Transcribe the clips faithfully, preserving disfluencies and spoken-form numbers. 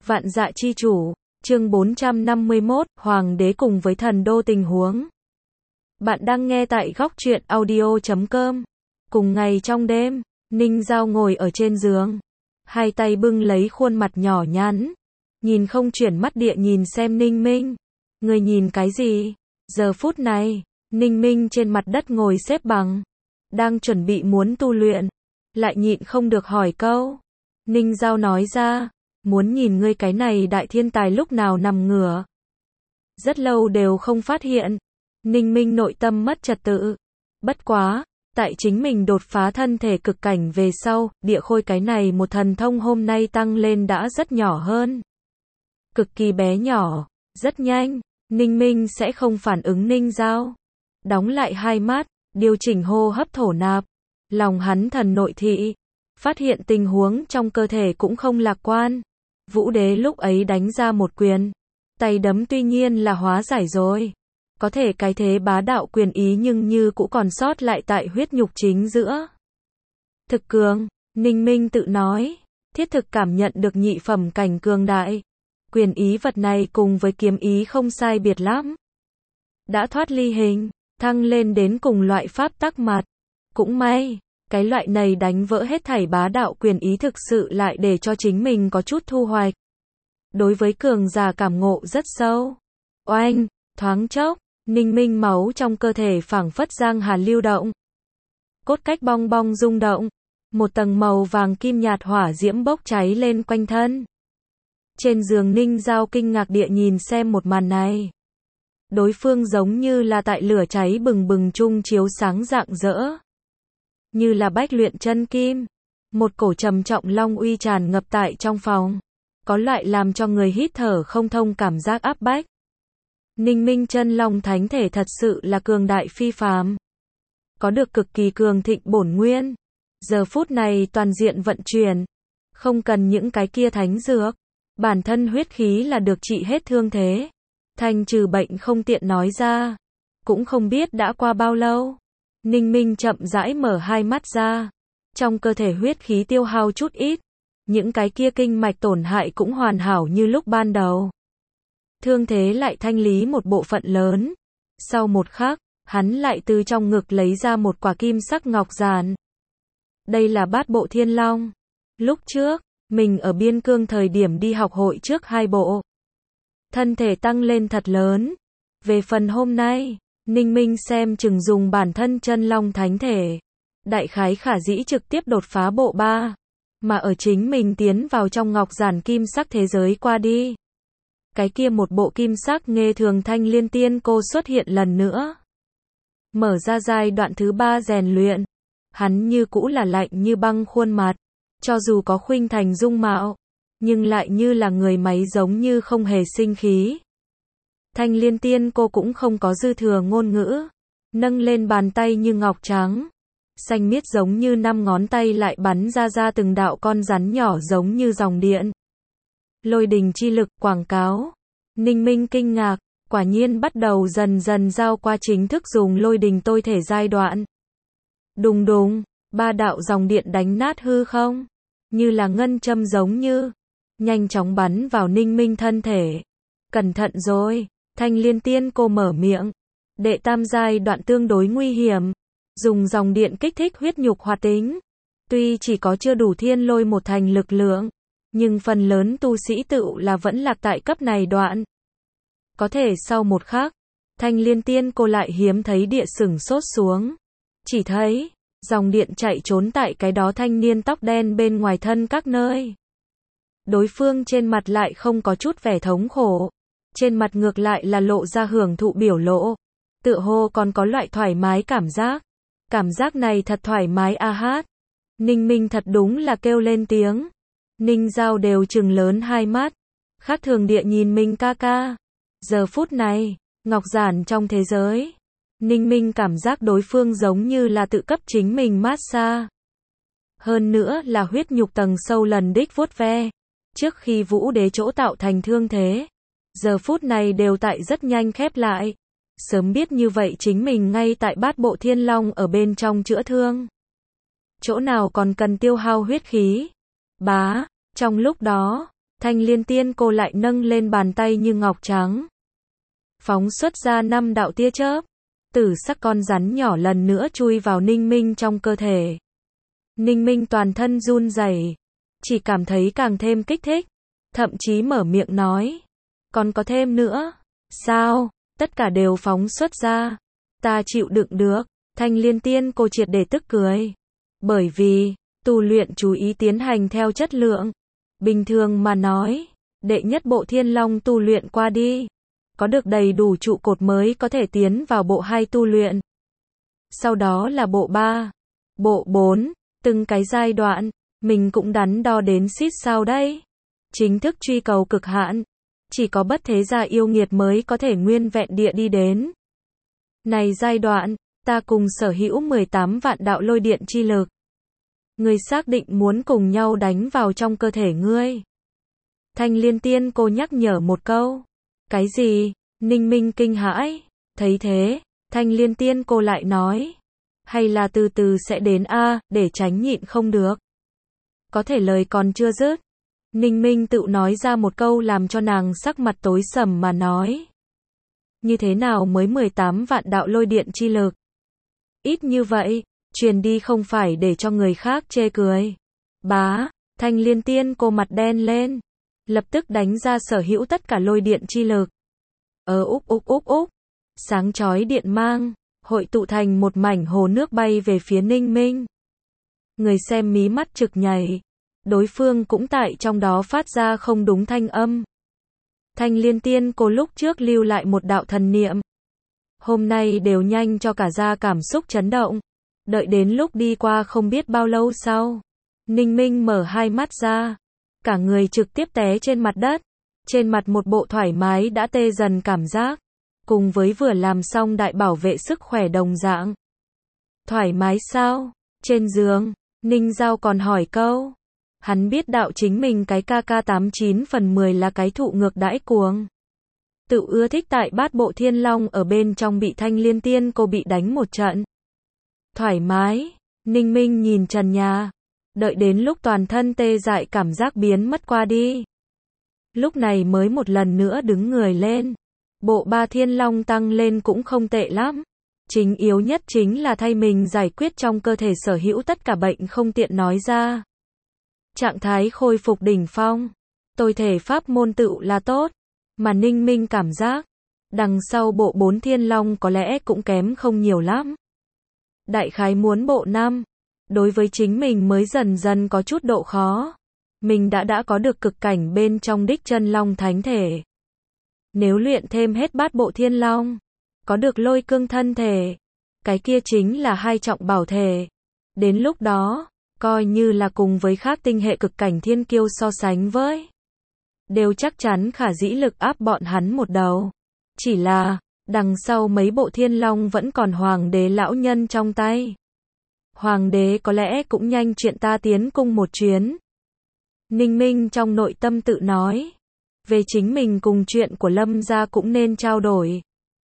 Vạn Dạ Chi Chủ, chương bốn trăm năm mươi mốt, Hoàng đế cùng với thần đô tình huống. Bạn đang nghe tại góc truyện audio chấm com. Cùng ngày trong đêm, Ninh Giao ngồi ở trên giường, hai tay bưng lấy khuôn mặt nhỏ nhắn, nhìn không chuyển mắt địa nhìn xem Ninh Minh. Người nhìn cái gì? Giờ phút này, Ninh Minh trên mặt đất ngồi xếp bằng, đang chuẩn bị muốn tu luyện, lại nhịn không được hỏi câu. Ninh Giao nói ra, muốn nhìn ngươi cái này đại thiên tài lúc nào nằm ngửa. Rất lâu đều không phát hiện. Ninh Minh nội tâm mất trật tự. Bất quá, tại chính mình đột phá thân thể cực cảnh về sau, địa khôi cái này một thần thông hôm nay tăng lên đã rất nhỏ hơn. Cực kỳ bé nhỏ, rất nhanh, Ninh Minh sẽ không phản ứng Ninh Giao. Đóng lại hai mắt, điều chỉnh hô hấp thổ nạp. Lòng hắn thần nội thị, phát hiện tình huống trong cơ thể cũng không lạc quan. Vũ đế lúc ấy đánh ra một quyền, tay đấm tuy nhiên là hóa giải rồi. Có thể cái thế bá đạo quyền ý nhưng như cũng còn sót lại tại huyết nhục chính giữa. Thực cường, Ninh Minh tự nói, thiết thực cảm nhận được nhị phẩm cảnh cường đại. Quyền ý vật này cùng với kiếm ý không sai biệt lắm. Đã thoát ly hình, thăng lên đến cùng loại pháp tắc mặt. Cũng may, cái loại này đánh vỡ hết thảy bá đạo quyền ý thực sự lại để cho chính mình có chút thu hoạch. Đối với cường giả cảm ngộ rất sâu. Oanh, thoáng chốc, Ninh Minh máu trong cơ thể phảng phất giang hà lưu động. Cốt cách bong bong rung động. Một tầng màu vàng kim nhạt hỏa diễm bốc cháy lên quanh thân. Trên giường Ninh Giao kinh ngạc địa nhìn xem một màn này. Đối phương giống như là tại lửa cháy bừng bừng chung chiếu sáng rạng rỡ. Như là bách luyện chân kim. Một cổ trầm trọng long uy tràn ngập tại trong phòng. Có loại làm cho người hít thở không thông cảm giác áp bách. Ninh Minh chân long thánh thể thật sự là cường đại phi phàm. Có được cực kỳ cường thịnh bổn nguyên. Giờ phút này toàn diện vận chuyển. Không cần những cái kia thánh dược. Bản thân huyết khí là được trị hết thương thế. Thanh trừ bệnh không tiện nói ra. Cũng không biết đã qua bao lâu. Ninh Minh chậm rãi mở hai mắt ra. Trong cơ thể huyết khí tiêu hao chút ít. Những cái kia kinh mạch tổn hại cũng hoàn hảo như lúc ban đầu. Thương thế lại thanh lý một bộ phận lớn. Sau một khắc, hắn lại từ trong ngực lấy ra một quả kim sắc ngọc giản. Đây là bát bộ thiên long. Lúc trước, mình ở biên cương thời điểm đi học hội trước hai bộ. Thân thể tăng lên thật lớn. Về phần hôm nay, Ninh Minh xem chừng dùng bản thân chân long thánh thể. Đại khái khả dĩ trực tiếp đột phá bộ ba. Mà ở chính mình tiến vào trong ngọc giản kim sắc thế giới qua đi. Cái kia một bộ kim sắc nghê thường thanh liên tiên cô xuất hiện lần nữa. Mở ra giai đoạn thứ ba rèn luyện. Hắn như cũ là lạnh như băng khuôn mặt. Cho dù có khuynh thành dung mạo. Nhưng lại như là người máy giống như không hề sinh khí. Thanh liên tiên cô cũng không có dư thừa ngôn ngữ. Nâng lên bàn tay như ngọc trắng. Xanh miết giống như năm ngón tay lại bắn ra ra từng đạo con rắn nhỏ giống như dòng điện. Lôi đình chi lực quảng cáo. Ninh Minh kinh ngạc, quả nhiên bắt đầu dần dần giao qua chính thức dùng lôi đình tôi thể giai đoạn. Đùng đùng, ba đạo dòng điện đánh nát hư không, như là ngân châm giống như, nhanh chóng bắn vào Ninh Minh thân thể. Cẩn thận rồi, Thanh liên tiên cô mở miệng. Đệ tam giai đoạn tương đối nguy hiểm, dùng dòng điện kích thích huyết nhục hoạt tính. Tuy chỉ có chưa đủ thiên lôi một thành lực lượng, nhưng phần lớn tu sĩ tự là vẫn lạc tại cấp này đoạn. Có thể sau một khắc, Thanh liên tiên cô lại hiếm thấy địa sửng sốt xuống. Chỉ thấy, dòng điện chạy trốn tại cái đó thanh niên tóc đen bên ngoài thân các nơi. Đối phương trên mặt lại không có chút vẻ thống khổ. Trên mặt ngược lại là lộ ra hưởng thụ biểu lộ. Tựa hồ còn có loại thoải mái cảm giác. Cảm giác này thật thoải mái a hát. Ninh Minh thật đúng là kêu lên tiếng. Ninh Giao đều trừng lớn hai mắt. Khác thường địa nhìn Minh ca ca. Giờ phút này, ngọc giản trong thế giới. Ninh Minh cảm giác đối phương giống như là tự cấp chính mình massage. Hơn nữa là huyết nhục tầng sâu lần đích vuốt ve. Trước khi vũ đế chỗ tạo thành thương thế. Giờ phút này đều tại rất nhanh khép lại. Sớm biết như vậy chính mình ngay tại bát bộ thiên long ở bên trong chữa thương. Chỗ nào còn cần tiêu hao huyết khí. Bá, trong lúc đó, Thanh Liên Tiên cô lại nâng lên bàn tay như ngọc trắng. Phóng xuất ra năm đạo tia chớp. Tử sắc con rắn nhỏ lần nữa chui vào Ninh Minh trong cơ thể. Ninh Minh toàn thân run rẩy, chỉ cảm thấy càng thêm kích thích, thậm chí mở miệng nói, còn có thêm nữa, sao, tất cả đều phóng xuất ra, ta chịu đựng được. Thanh Liên Tiên cô triệt để tức cười, bởi vì, tu luyện chú ý tiến hành theo chất lượng, bình thường mà nói, đệ nhất bộ Thiên Long tu luyện qua đi, có được đầy đủ trụ cột mới có thể tiến vào bộ hai tu luyện, sau đó là bộ ba, bộ bốn, từng cái giai đoạn, mình cũng đắn đo đến xít sao đấy. Chính thức truy cầu cực hạn, chỉ có bất thế gia yêu nghiệt mới có thể nguyên vẹn địa đi đến. Này giai đoạn, ta cùng sở hữu mười tám vạn đạo lôi điện chi lực. Ngươi xác định muốn cùng nhau đánh vào trong cơ thể ngươi. Thanh Liên Tiên cô nhắc nhở một câu. Cái gì? Ninh Minh kinh hãi. Thấy thế, Thanh Liên Tiên cô lại nói. Hay là từ từ sẽ đến a, để tránh nhịn không được. Có thể lời còn chưa dứt. Ninh Minh tự nói ra một câu làm cho nàng sắc mặt tối sầm mà nói. Như thế nào mới mười tám vạn đạo lôi điện chi lực? Ít như vậy, truyền đi không phải để cho người khác chê cười. Bá, Thanh Liên Tiên cô mặt đen lên, lập tức đánh ra sở hữu tất cả lôi điện chi lực. Ờ úp úp úp úp, sáng chói điện mang, hội tụ thành một mảnh hồ nước bay về phía Ninh Minh. Người xem mí mắt trực nhảy, đối phương cũng tại trong đó phát ra không đúng thanh âm. Thanh Liên Tiên cô lúc trước lưu lại một đạo thần niệm. Hôm nay đều nhanh cho cả ra cảm xúc chấn động. Đợi đến lúc đi qua không biết bao lâu sau. Ninh Minh mở hai mắt ra. Cả người trực tiếp té trên mặt đất. Trên mặt một bộ thoải mái đã tê dần cảm giác. Cùng với vừa làm xong đại bảo vệ sức khỏe đồng dạng. Thoải mái sao? Trên giường, Ninh Giao còn hỏi câu. Hắn biết đạo chính mình cái ca ca tám chín phần mười là cái thụ ngược đãi cuồng. Tự ưa thích tại bát bộ Thiên Long ở bên trong bị Thanh Liên Tiên cô bị đánh một trận. Thoải mái, Ninh Minh nhìn trần nhà. Đợi đến lúc toàn thân tê dại cảm giác biến mất qua đi. Lúc này mới một lần nữa đứng người lên. Bộ ba Thiên Long tăng lên cũng không tệ lắm. Chính yếu nhất chính là thay mình giải quyết trong cơ thể sở hữu tất cả bệnh không tiện nói ra. Trạng thái khôi phục đỉnh phong. Tôi thể pháp môn tựu là tốt. Mà Ninh Minh cảm giác. Đằng sau bộ bốn Thiên Long có lẽ cũng kém không nhiều lắm. Đại khái muốn bộ năm. Đối với chính mình mới dần dần có chút độ khó. Mình đã đã có được cực cảnh bên trong đích chân long thánh thể. Nếu luyện thêm hết bát bộ Thiên Long. Có được lôi cương thân thể. Cái kia chính là hai trọng bảo thể. Đến lúc đó. Coi như là cùng với khác tinh hệ cực cảnh thiên kiêu so sánh với. Đều chắc chắn khả dĩ lực áp bọn hắn một đầu. Chỉ là, đằng sau mấy bộ Thiên Long vẫn còn hoàng đế lão nhân trong tay. Hoàng đế có lẽ cũng nhanh chuyện ta tiến cung một chuyến. Ninh Minh trong nội tâm tự nói. Về chính mình cùng chuyện của Lâm gia cũng nên trao đổi.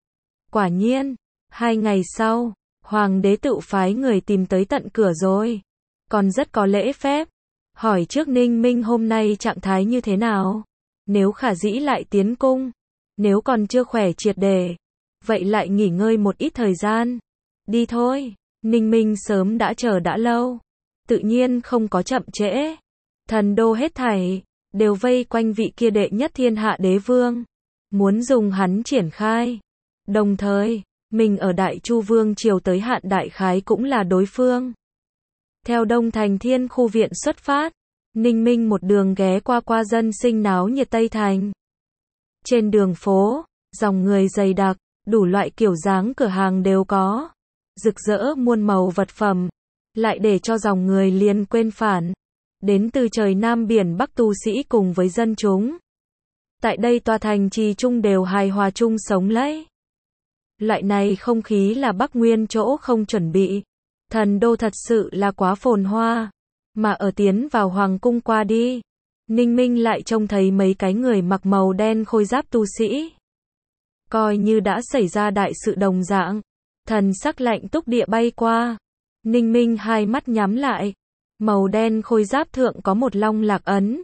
Quả nhiên, hai ngày sau, hoàng đế tự phái người tìm tới tận cửa rồi. Còn rất có lễ phép. Hỏi trước Ninh Minh hôm nay trạng thái như thế nào? Nếu khả dĩ lại tiến cung. Nếu còn chưa khỏe triệt để. Vậy lại nghỉ ngơi một ít thời gian. Đi thôi. Ninh Minh sớm đã chờ đã lâu. Tự nhiên không có chậm trễ. Thần đô hết thảy. Đều vây quanh vị kia đệ nhất thiên hạ đế vương. Muốn dùng hắn triển khai. Đồng thời, mình ở Đại Chu Vương triều tới hạn đại khái cũng là đối phương. Theo Đông Thành Thiên khu viện xuất phát, Ninh Minh một đường ghé qua qua dân sinh náo nhiệt Tây Thành. Trên đường phố, dòng người dày đặc, đủ loại kiểu dáng cửa hàng đều có. Rực rỡ muôn màu vật phẩm, lại để cho dòng người liền quên phản. Đến từ trời Nam biển Bắc tu sĩ cùng với dân chúng. Tại đây tòa thành trì chung đều hài hòa chung sống lấy. Loại này không khí là Bắc Nguyên chỗ không chuẩn bị. Thần đô thật sự là quá phồn hoa. Mà ở tiến vào hoàng cung qua đi. Ninh Minh lại trông thấy mấy cái người mặc màu đen khôi giáp tu sĩ. Coi như đã xảy ra đại sự đồng dạng. Thần sắc lạnh túc địa bay qua. Ninh Minh hai mắt nhắm lại. Màu đen khôi giáp thượng có một long lạc ấn.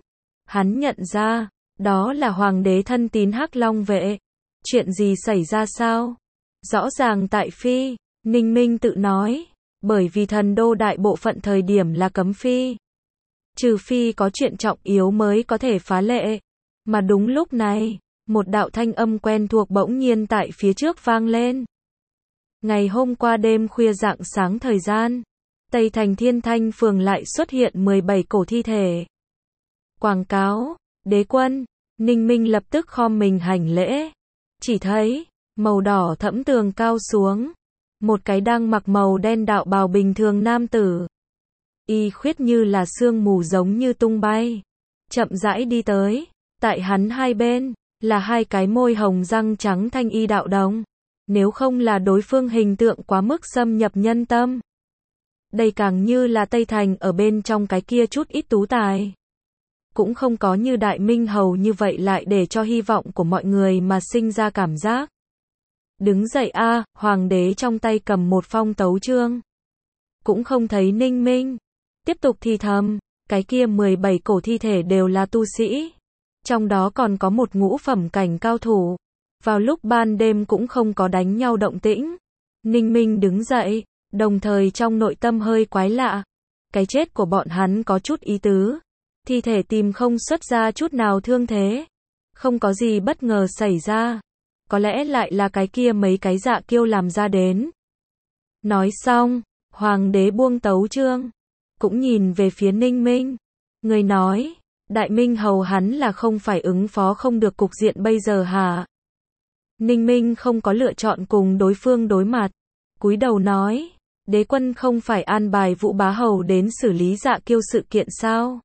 Hắn nhận ra, đó là hoàng đế thân tín Hắc Long vệ. Chuyện gì xảy ra sao? Rõ ràng tại phi, Ninh Minh tự nói, bởi vì thần đô đại bộ phận thời điểm là cấm phi. Trừ phi có chuyện trọng yếu mới có thể phá lệ. Mà đúng lúc này, một đạo thanh âm quen thuộc bỗng nhiên tại phía trước vang lên. Ngày hôm qua đêm khuya rạng sáng thời gian, Tây Thành Thiên Thanh phường lại xuất hiện mười bảy cổ thi thể. Quảng cáo, đế quân, Ninh Minh lập tức khom mình hành lễ. Chỉ thấy, màu đỏ thẫm tường cao xuống. Một cái đang mặc màu đen đạo bào bình thường nam tử. Y khuyết như là sương mù giống như tung bay. Chậm rãi đi tới. Tại hắn hai bên, là hai cái môi hồng răng trắng thanh y đạo đồng. Nếu không là đối phương hình tượng quá mức xâm nhập nhân tâm. Đây càng như là Tây Thành ở bên trong cái kia chút ít tú tài. Cũng không có như Đại Minh Hầu như vậy lại để cho hy vọng của mọi người mà sinh ra cảm giác. Đứng dậy a, hoàng đế trong tay cầm một phong tấu chương. Cũng không thấy Ninh Minh. Tiếp tục thì thầm, cái kia mười bảy cổ thi thể đều là tu sĩ. Trong đó còn có một ngũ phẩm cảnh cao thủ. Vào lúc ban đêm cũng không có đánh nhau động tĩnh. Ninh Minh đứng dậy, đồng thời trong nội tâm hơi quái lạ. Cái chết của bọn hắn có chút ý tứ. Thi thể tìm không xuất ra chút nào thương thế. Không có gì bất ngờ xảy ra. Có lẽ lại là cái kia mấy cái dạ kiêu làm ra đến. Nói xong, hoàng đế buông tấu chương. Cũng nhìn về phía Ninh Minh. Người nói, Đại Minh Hầu hắn là không phải ứng phó không được cục diện bây giờ hả? Ninh Minh không có lựa chọn cùng đối phương đối mặt. Cúi đầu nói, đế quân không phải an bài Vũ Bá Hầu đến xử lý dạ kiêu sự kiện sao?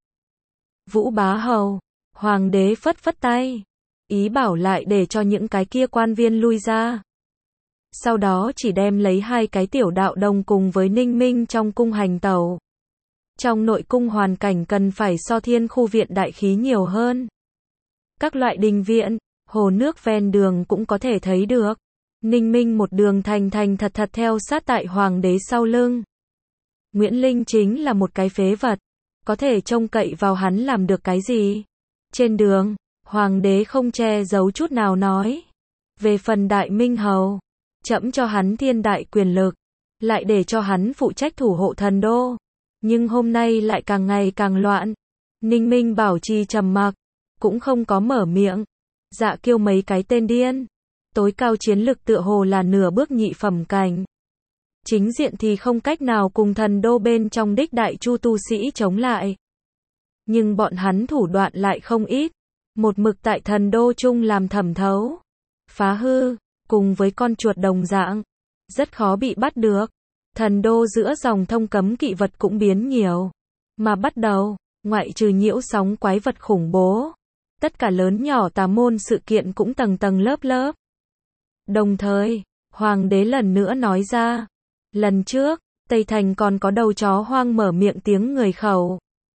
Vũ Bá Hầu, hoàng đế phất phất tay. Ý bảo lại để cho những cái kia quan viên lui ra. Sau đó chỉ đem lấy hai cái tiểu đạo đồng cùng với Ninh Minh trong cung hành tẩu. Trong nội cung hoàn cảnh cần phải so Thiên Khu viện đại khí nhiều hơn. Các loại đình viện, hồ nước ven đường cũng có thể thấy được. Ninh Minh một đường thành thành thật thật theo sát tại hoàng đế sau lưng. Nguyễn Linh chính là một cái phế vật. Có thể trông cậy vào hắn làm được cái gì? Trên đường, hoàng đế không che giấu chút nào nói. Về phần Đại Minh Hầu, trẫm cho hắn thiên đại quyền lực, lại để cho hắn phụ trách thủ hộ thần đô. Nhưng hôm nay lại càng ngày càng loạn. Ninh Minh bảo trì trầm mặc, cũng không có mở miệng. Dạ kiêu mấy cái tên điên. Tối cao chiến lực tựa hồ là nửa bước nhị phẩm cảnh. Chính diện thì không cách nào cùng thần đô bên trong đích đại chu tu sĩ chống lại. Nhưng bọn hắn thủ đoạn lại không ít. Một mực tại thần đô chung làm thẩm thấu. Phá hư, cùng với con chuột đồng dạng. Rất khó bị bắt được. Thần đô giữa dòng thông cấm kỵ vật cũng biến nhiều. Mà bắt đầu, ngoại trừ nhiễu sóng quái vật khủng bố. Tất cả lớn nhỏ tà môn sự kiện cũng tầng tầng lớp lớp. Đồng thời, hoàng đế lần nữa nói ra. Lần trước, Tây Thành còn có đầu chó hoang mở miệng tiếng người khẩu.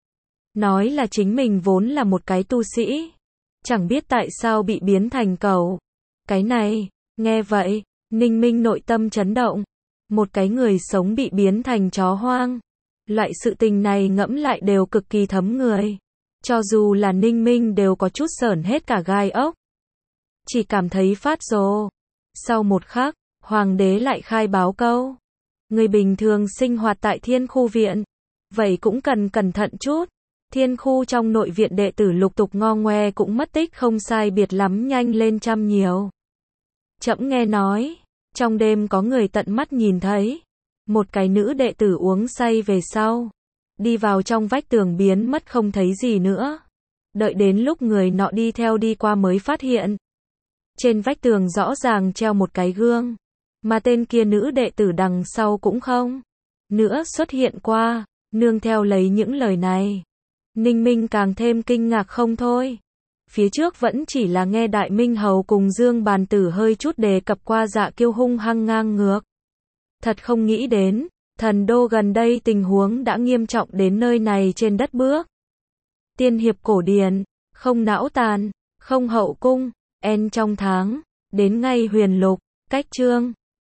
Nói là chính mình vốn là một cái tu sĩ. Chẳng biết tại sao bị biến thành cẩu. Cái này, nghe vậy, Ninh Minh nội tâm chấn động. Một cái người sống bị biến thành chó hoang. Loại sự tình này ngẫm lại đều cực kỳ thấm người. Cho dù là Ninh Minh đều có chút sởn hết cả gai ốc. Chỉ cảm thấy phát rồ. Sau một khắc, hoàng đế lại khai báo câu. Người bình thường sinh hoạt tại Thiên Khu viện. Vậy cũng cần cẩn thận chút. Thiên Khu trong nội viện đệ tử lục tục ngo ngoe cũng mất tích không sai biệt lắm nhanh lên trăm nhiều. Trẫm nghe nói. Trong đêm có người tận mắt nhìn thấy. Một cái nữ đệ tử uống say về sau. Đi vào trong vách tường biến mất không thấy gì nữa. Đợi đến lúc người nọ đi theo đi qua mới phát hiện. Trên vách tường rõ ràng treo một cái gương. Mà tên kia nữ đệ tử đằng sau cũng không nữa xuất hiện qua. Nương theo lấy những lời này. Ninh Minh càng thêm kinh ngạc không thôi. Phía trước vẫn chỉ là nghe Đại Minh Hầu cùng Dương Bàn Tử hơi chút đề cập qua dạ kiêu hung hăng ngang ngược. Thật không nghĩ đến, thần đô gần đây tình huống đã nghiêm trọng đến nơi này trên đất bước. Tiên hiệp cổ điển, không não tàn, không hậu cung, en trong tháng, đến ngay huyền lục, cách chương.